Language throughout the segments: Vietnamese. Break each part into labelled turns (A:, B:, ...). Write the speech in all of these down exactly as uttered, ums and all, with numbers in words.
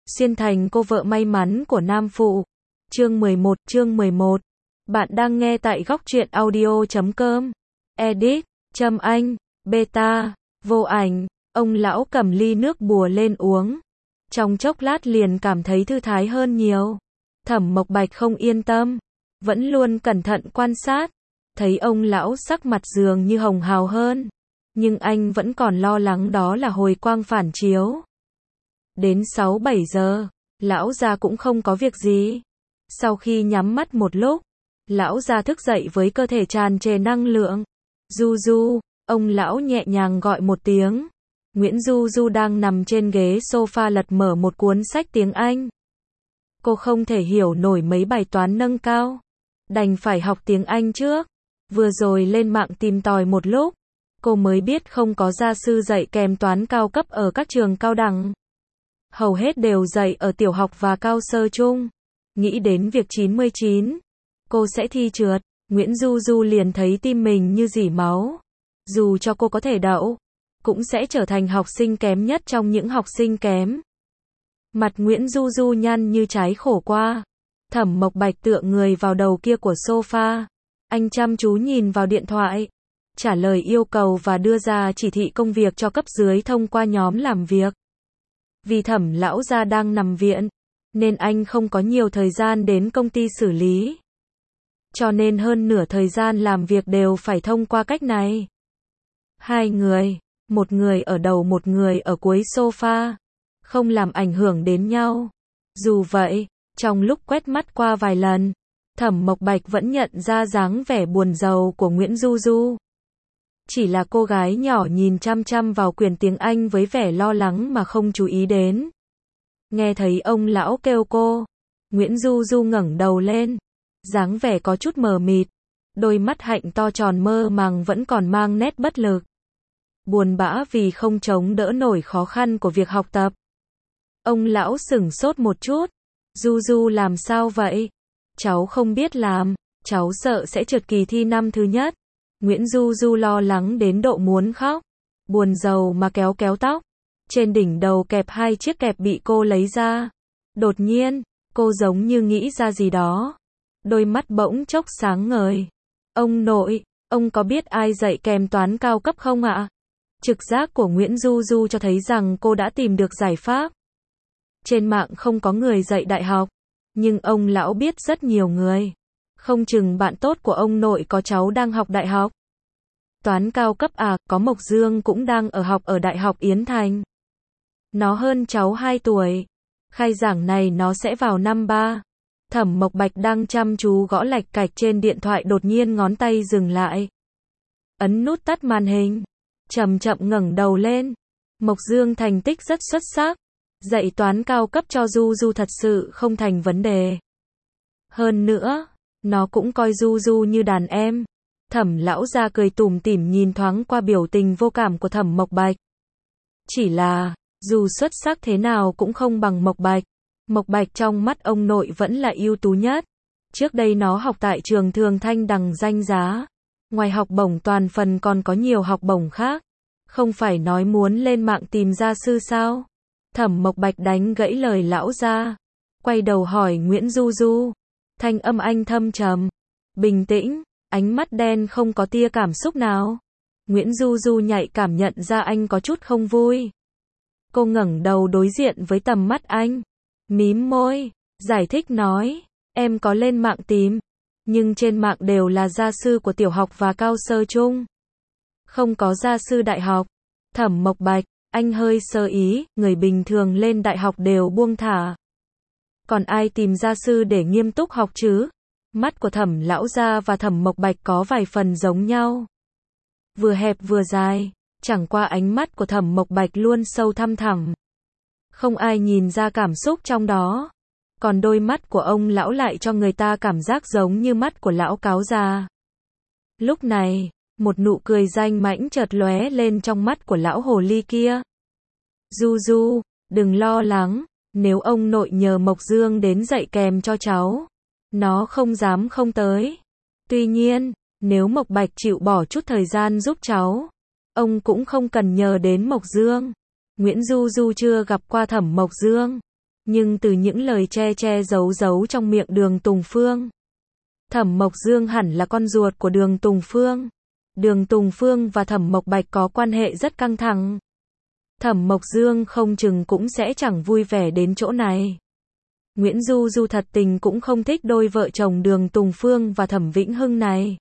A: Xuyên thành cô vợ may mắn của nam phụ. Chương mười một, chương mười một. Bạn đang nghe tại góc truyện audio chấm com. Edit, Trâm Anh, Beta, vô ảnh. Ông lão cầm ly nước bùa lên uống. Trong chốc lát liền cảm thấy thư thái hơn nhiều. Thẩm Mộc Bạch không yên tâm, vẫn luôn cẩn thận quan sát. Thấy ông lão sắc mặt dường như hồng hào hơn, nhưng anh vẫn còn lo lắng đó là hồi quang phản chiếu. Đến sáu bảy giờ, lão gia cũng không có việc gì. Sau khi nhắm mắt một lúc, lão gia thức dậy với cơ thể tràn trề năng lượng. Du Du, ông lão nhẹ nhàng gọi một tiếng. Nguyễn Du Du đang nằm trên ghế sofa lật mở một cuốn sách tiếng Anh. Cô không thể hiểu nổi mấy bài toán nâng cao, đành phải học tiếng Anh trước. Vừa rồi lên mạng tìm tòi một lúc, cô mới biết không có gia sư dạy kèm toán cao cấp ở các trường cao đẳng. Hầu hết đều dạy ở tiểu học và cao sơ trung. Nghĩ đến việc chín mươi chín, cô sẽ thi trượt, Nguyễn Du Du liền thấy tim mình như rỉ máu. Dù cho cô có thể đậu, cũng sẽ trở thành học sinh kém nhất trong những học sinh kém. Mặt Nguyễn Du Du nhăn như trái khổ qua. Thẩm Mộc Bạch tựa người vào đầu kia của sofa. Anh chăm chú nhìn vào điện thoại, trả lời yêu cầu và đưa ra chỉ thị công việc cho cấp dưới thông qua nhóm làm việc. Vì Thẩm lão gia đang nằm viện, nên anh không có nhiều thời gian đến công ty xử lý. Cho nên hơn nửa thời gian làm việc đều phải thông qua cách này. Hai người, một người ở đầu một người ở cuối sofa, không làm ảnh hưởng đến nhau. Dù vậy, trong lúc quét mắt qua vài lần, Thẩm Mộc Bạch vẫn nhận ra dáng vẻ buồn rầu của Nguyễn Du Du. Chỉ là cô gái nhỏ nhìn chăm chăm vào quyển tiếng Anh với vẻ lo lắng mà không chú ý đến. Nghe thấy ông lão kêu cô, Nguyễn Du Du ngẩng đầu lên, dáng vẻ có chút mờ mịt, đôi mắt hạnh to tròn mơ màng vẫn còn mang nét bất lực. Buồn bã vì không chống đỡ nổi khó khăn của việc học tập. Ông lão sửng sốt một chút. Du Du làm sao vậy? Cháu không biết làm, cháu sợ sẽ trượt kỳ thi năm thứ nhất. Nguyễn Du Du lo lắng đến độ muốn khóc, buồn rầu mà kéo kéo tóc. Trên đỉnh đầu kẹp hai chiếc kẹp bị cô lấy ra. Đột nhiên, cô giống như nghĩ ra gì đó. Đôi mắt bỗng chốc sáng ngời. Ông nội, ông có biết ai dạy kèm toán cao cấp không ạ? Trực giác của Nguyễn Du Du cho thấy rằng cô đã tìm được giải pháp. Trên mạng không có người dạy đại học, nhưng ông lão biết rất nhiều người. Không chừng bạn tốt của ông nội có cháu đang học đại học. Toán cao cấp à, có Mộc Dương cũng đang ở học ở Đại học Yến Thành. Nó hơn cháu hai tuổi. Khai giảng này nó sẽ vào năm ba. Thẩm Mộc Bạch đang chăm chú gõ lạch cạch trên điện thoại, đột nhiên ngón tay dừng lại. Ấn nút tắt màn hình. Chậm chậm ngẩng đầu lên. Mộc Dương thành tích rất xuất sắc. Dạy toán cao cấp cho Du Du thật sự không thành vấn đề. Hơn nữa, nó cũng coi Du Du như đàn em. Thẩm lão gia cười tủm tỉm nhìn thoáng qua biểu tình vô cảm của Thẩm Mộc Bạch. Chỉ là, dù xuất sắc thế nào cũng không bằng Mộc Bạch. Mộc Bạch trong mắt ông nội vẫn là ưu tú nhất. Trước đây nó học tại trường Thường Thanh đằng danh giá. Ngoài học bổng toàn phần còn có nhiều học bổng khác. Không phải nói muốn lên mạng tìm gia sư sao? Thẩm Mộc Bạch đánh gãy lời lão gia, quay đầu hỏi Nguyễn Du Du. Thanh âm anh thâm trầm, bình tĩnh, ánh mắt đen không có tia cảm xúc nào. Nguyễn Du Du nhạy cảm nhận ra anh có chút không vui. Cô ngẩng đầu đối diện với tầm mắt anh, mím môi, giải thích nói, em có lên mạng tìm, nhưng trên mạng đều là gia sư của tiểu học và cao sơ trung. Không có gia sư đại học. Thẩm Mộc Bạch, anh hơi sơ ý, người bình thường lên đại học đều buông thả. Còn ai tìm gia sư để nghiêm túc học chứ? Mắt của Thẩm lão gia và Thẩm Mộc Bạch có vài phần giống nhau. Vừa hẹp vừa dài, chẳng qua ánh mắt của Thẩm Mộc Bạch luôn sâu thăm thẳm. Không ai nhìn ra cảm xúc trong đó. Còn đôi mắt của ông lão lại cho người ta cảm giác giống như mắt của lão cáo già. Lúc này, một nụ cười danh mãnh chợt lóe lên trong mắt của lão hồ ly kia. Du Du, đừng lo lắng, nếu ông nội nhờ Mộc Dương đến dạy kèm cho cháu, nó không dám không tới. Tuy nhiên, nếu Mộc Bạch chịu bỏ chút thời gian giúp cháu, ông cũng không cần nhờ đến Mộc Dương. Nguyễn Du Du chưa gặp qua Thẩm Mộc Dương, Nhưng từ những lời che che giấu giấu trong miệng Đường Tùng Phương, Thẩm Mộc Dương hẳn là con ruột của Đường Tùng Phương. Đường Tùng Phương và Thẩm Mộc Bạch có quan hệ rất căng thẳng. Thẩm Mộc Dương không chừng cũng sẽ chẳng vui vẻ đến chỗ này. Nguyễn Du Du thật tình cũng không thích đôi vợ chồng Đường Tùng Phương và Thẩm Vĩnh Hưng này.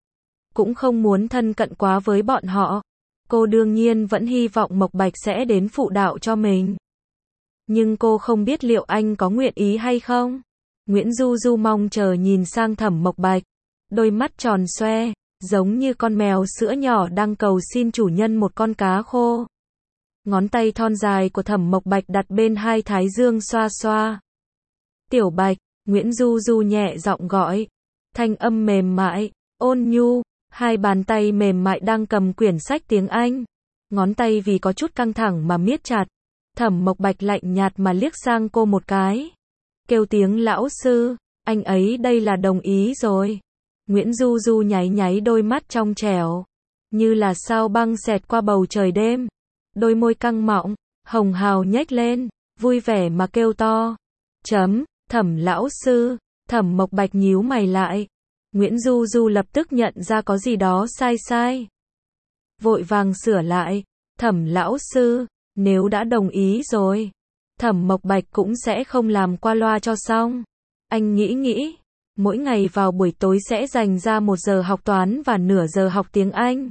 A: Cũng không muốn thân cận quá với bọn họ. Cô đương nhiên vẫn hy vọng Mộc Bạch sẽ đến phụ đạo cho mình. Nhưng cô không biết liệu anh có nguyện ý hay không. Nguyễn Du Du mong chờ nhìn sang Thẩm Mộc Bạch. Đôi mắt tròn xoe, giống như con mèo sữa nhỏ đang cầu xin chủ nhân một con cá khô. Ngón tay thon dài của Thẩm Mộc Bạch đặt bên hai thái dương xoa xoa. Tiểu Bạch, Nguyễn Du Du nhẹ giọng gọi. Thanh âm mềm mại, ôn nhu, hai bàn tay mềm mại đang cầm quyển sách tiếng Anh. Ngón tay vì có chút căng thẳng mà miết chặt. Thẩm Mộc Bạch lạnh nhạt mà liếc sang cô một cái. Kêu tiếng lão sư, anh ấy đây là đồng ý rồi. Nguyễn Du Du nháy nháy đôi mắt trong trẻo, như là sao băng xẹt qua bầu trời đêm. Đôi môi căng mọng, hồng hào nhếch lên, vui vẻ mà kêu to. Chấm, Thẩm lão sư. Thẩm Mộc Bạch nhíu mày lại. Nguyễn Du Du lập tức nhận ra có gì đó sai sai. Vội vàng sửa lại. Thẩm lão sư, nếu đã đồng ý rồi, Thẩm Mộc Bạch cũng sẽ không làm qua loa cho xong. Anh nghĩ nghĩ, mỗi ngày vào buổi tối sẽ dành ra một giờ học toán và nửa giờ học tiếng Anh.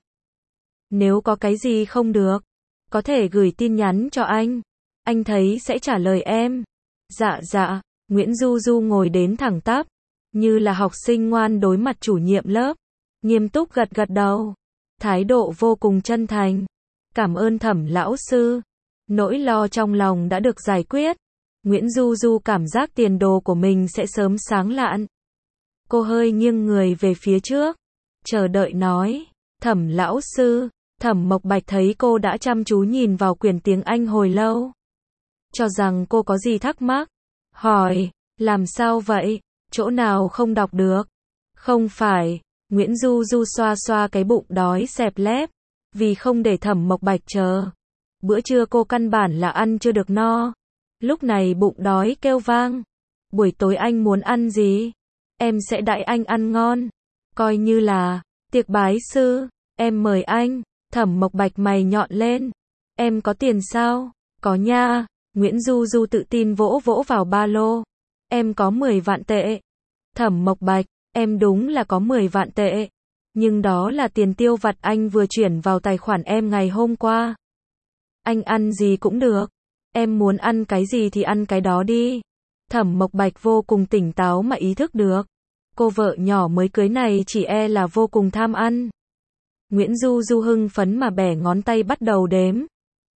A: Nếu có cái gì không được, có thể gửi tin nhắn cho anh. Anh thấy sẽ trả lời em. Dạ dạ, Nguyễn Du Du ngồi đến thẳng tắp, như là học sinh ngoan đối mặt chủ nhiệm lớp. Nghiêm túc gật gật đầu. Thái độ vô cùng chân thành. Cảm ơn Thẩm lão sư. Nỗi lo trong lòng đã được giải quyết. Nguyễn Du Du cảm giác tiền đồ của mình sẽ sớm sáng lạn. Cô hơi nghiêng người về phía trước, chờ đợi nói. Thẩm lão sư. Thẩm Mộc Bạch thấy cô đã chăm chú nhìn vào quyển tiếng Anh hồi lâu, cho rằng cô có gì thắc mắc. Hỏi, làm sao vậy? Chỗ nào không đọc được? Không phải. Nguyễn Du Du xoa xoa cái bụng đói xẹp lép, vì không để Thẩm Mộc Bạch chờ. Bữa trưa cô căn bản là ăn chưa được no. Lúc này bụng đói kêu vang. Buổi tối anh muốn ăn gì? Em sẽ đãi anh ăn ngon. Coi như là tiệc bái sư. Em mời anh. Thẩm Mộc Bạch mày nhọn lên. Em có tiền sao? Có nha. Nguyễn Du Du tự tin vỗ vỗ vào ba lô. Em có mười vạn tệ. Thẩm Mộc Bạch, em đúng là có mười vạn tệ. Nhưng đó là tiền tiêu vặt anh vừa chuyển vào tài khoản em ngày hôm qua. Anh ăn gì cũng được. Em muốn ăn cái gì thì ăn cái đó đi. Thẩm Mộc Bạch vô cùng tỉnh táo mà ý thức được. Cô vợ nhỏ mới cưới này chỉ e là vô cùng tham ăn. Nguyễn Du Du hưng phấn mà bẻ ngón tay bắt đầu đếm.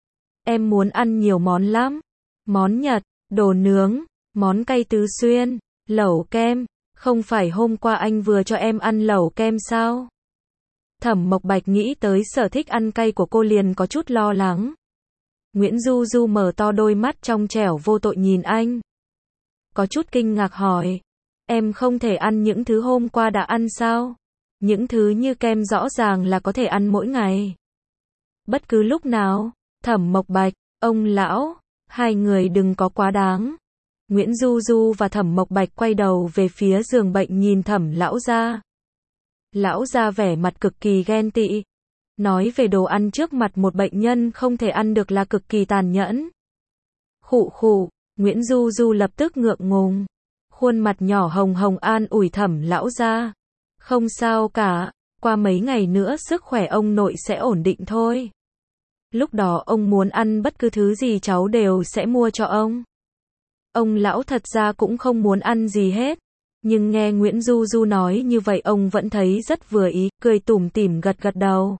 A: Em muốn ăn nhiều món lắm. Món Nhật, đồ nướng, món cay tứ xuyên, lẩu kem. Không phải hôm qua anh vừa cho em ăn lẩu kem sao? Thẩm Mộc Bạch nghĩ tới sở thích ăn cay của cô liền có chút lo lắng. Nguyễn Du Du mở to đôi mắt trong trẻo vô tội nhìn anh. Có chút kinh ngạc hỏi. Em không thể ăn những thứ hôm qua đã ăn sao? Những thứ như kem rõ ràng là có thể ăn mỗi ngày. Bất cứ lúc nào. Thẩm Mộc Bạch, ông lão, hai người đừng có quá đáng. Nguyễn Du Du và Thẩm Mộc Bạch quay đầu về phía giường bệnh nhìn Thẩm lão gia. Lão gia vẻ mặt cực kỳ ghen tị. Nói về đồ ăn trước mặt một bệnh nhân không thể ăn được là cực kỳ tàn nhẫn. Khụ khụ, Nguyễn Du Du lập tức ngượng ngùng. Khuôn mặt nhỏ hồng hồng an ủi Thẩm lão gia. Không sao cả, qua mấy ngày nữa sức khỏe ông nội sẽ ổn định thôi. Lúc đó ông muốn ăn bất cứ thứ gì cháu đều sẽ mua cho ông. Ông lão thật ra cũng không muốn ăn gì hết. Nhưng nghe Nguyễn Du Du nói như vậy ông vẫn thấy rất vừa ý, cười tủm tỉm gật gật đầu.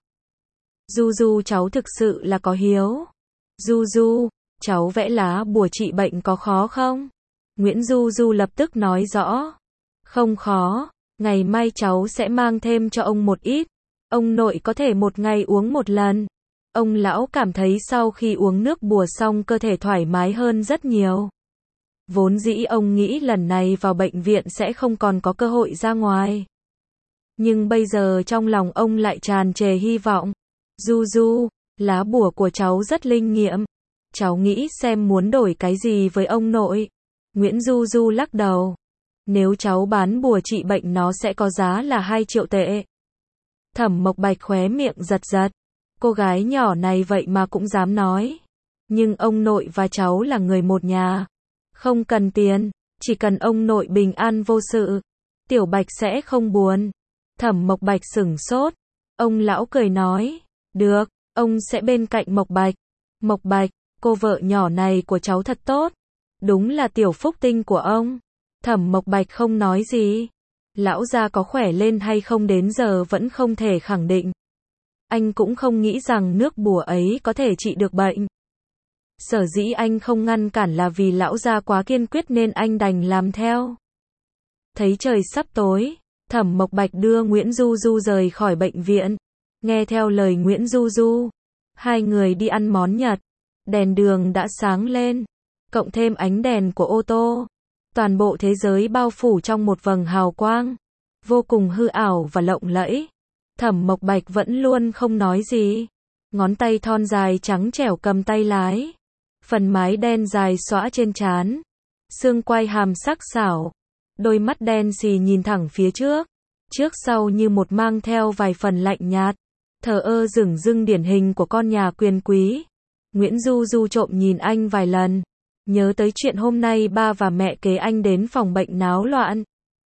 A: Du Du cháu thực sự là có hiếu. Du Du, cháu vẽ lá bùa trị bệnh có khó không? Nguyễn Du Du lập tức nói rõ. Không khó, ngày mai cháu sẽ mang thêm cho ông một ít. Ông nội có thể một ngày uống một lần. Ông lão cảm thấy sau khi uống nước bùa xong cơ thể thoải mái hơn rất nhiều. Vốn dĩ ông nghĩ lần này vào bệnh viện sẽ không còn có cơ hội ra ngoài. Nhưng bây giờ trong lòng ông lại tràn trề hy vọng. Du Du, lá bùa của cháu rất linh nghiệm. Cháu nghĩ xem muốn đổi cái gì với ông nội. Nguyễn Du Du lắc đầu. Nếu cháu bán bùa trị bệnh nó sẽ có giá là hai triệu tệ. Thẩm Mộc Bạch khóe miệng giật giật. Cô gái nhỏ này vậy mà cũng dám nói. Nhưng ông nội và cháu là người một nhà. Không cần tiền, chỉ cần ông nội bình an vô sự. Tiểu Bạch sẽ không buồn. Thẩm Mộc Bạch sửng sốt. Ông lão cười nói. Được, ông sẽ bên cạnh Mộc Bạch. Mộc Bạch, cô vợ nhỏ này của cháu thật tốt. Đúng là tiểu phúc tinh của ông. Thẩm Mộc Bạch không nói gì. Lão gia có khỏe lên hay không đến giờ vẫn không thể khẳng định. Anh cũng không nghĩ rằng nước bùa ấy có thể trị được bệnh. Sở dĩ anh không ngăn cản là vì lão gia quá kiên quyết nên anh đành làm theo. Thấy trời sắp tối, Thẩm Mộc Bạch đưa Nguyễn Du Du rời khỏi bệnh viện. Nghe theo lời Nguyễn Du Du, hai người đi ăn món Nhật. Đèn đường đã sáng lên, cộng thêm ánh đèn của ô tô. Toàn bộ thế giới bao phủ trong một vầng hào quang, vô cùng hư ảo và lộng lẫy. Thẩm Mộc Bạch vẫn luôn không nói gì. Ngón tay thon dài trắng trẻo cầm tay lái. Phần mái đen dài xõa trên trán. Xương quai hàm sắc sảo. Đôi mắt đen xì nhìn thẳng phía trước. Trước sau như một mang theo vài phần lạnh nhạt. Thờ ơ dửng dưng điển hình của con nhà quyền quý. Nguyễn Du Du trộm nhìn anh vài lần. Nhớ tới chuyện hôm nay ba và mẹ kế anh đến phòng bệnh náo loạn.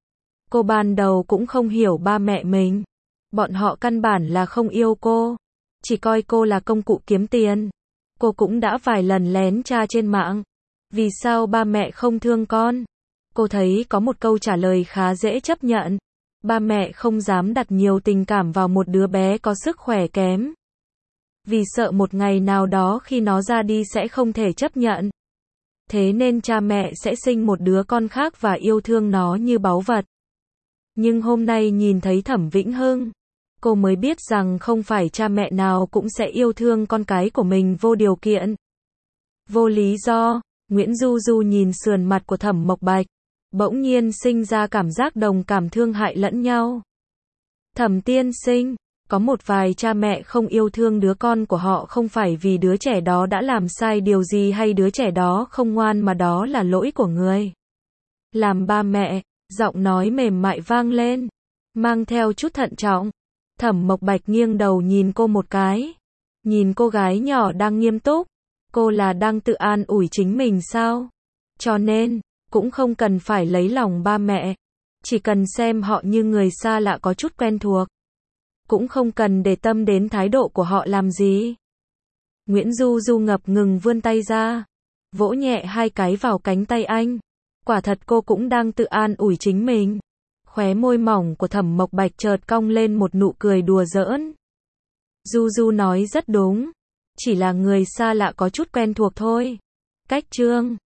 A: Cô ban đầu cũng không hiểu ba mẹ mình. Bọn họ căn bản là không yêu cô. Chỉ coi cô là công cụ kiếm tiền. Cô cũng đã vài lần lén tra trên mạng. Vì sao ba mẹ không thương con? Cô thấy có một câu trả lời khá dễ chấp nhận. Ba mẹ không dám đặt nhiều tình cảm vào một đứa bé có sức khỏe kém. Vì sợ một ngày nào đó khi nó ra đi sẽ không thể chấp nhận. Thế nên cha mẹ sẽ sinh một đứa con khác và yêu thương nó như báu vật. Nhưng hôm nay nhìn thấy Thẩm Vĩnh Hưng, cô mới biết rằng không phải cha mẹ nào cũng sẽ yêu thương con cái của mình vô điều kiện. Vô lý do, Nguyễn Du Du nhìn sườn mặt của Thẩm Mộc Bạch, bỗng nhiên sinh ra cảm giác đồng cảm thương hại lẫn nhau. Thẩm tiên sinh, có một vài cha mẹ không yêu thương đứa con của họ không phải vì đứa trẻ đó đã làm sai điều gì hay đứa trẻ đó không ngoan mà đó là lỗi của người làm ba mẹ. Giọng nói mềm mại vang lên, mang theo chút thận trọng. Thẩm Mộc Bạch nghiêng đầu nhìn cô một cái. Nhìn cô gái nhỏ đang nghiêm túc. Cô là đang tự an ủi chính mình sao? Cho nên, cũng không cần phải lấy lòng ba mẹ. Chỉ cần xem họ như người xa lạ có chút quen thuộc. Cũng không cần để tâm đến thái độ của họ làm gì. Nguyễn Du Du ngập ngừng vươn tay ra. Vỗ nhẹ hai cái vào cánh tay anh. Quả thật cô cũng đang tự an ủi chính mình. Khóe môi mỏng của Thẩm Mộc Bạch chợt cong lên một nụ cười đùa giỡn. Du Du nói rất đúng. Chỉ là người xa lạ có chút quen thuộc thôi. Cách chương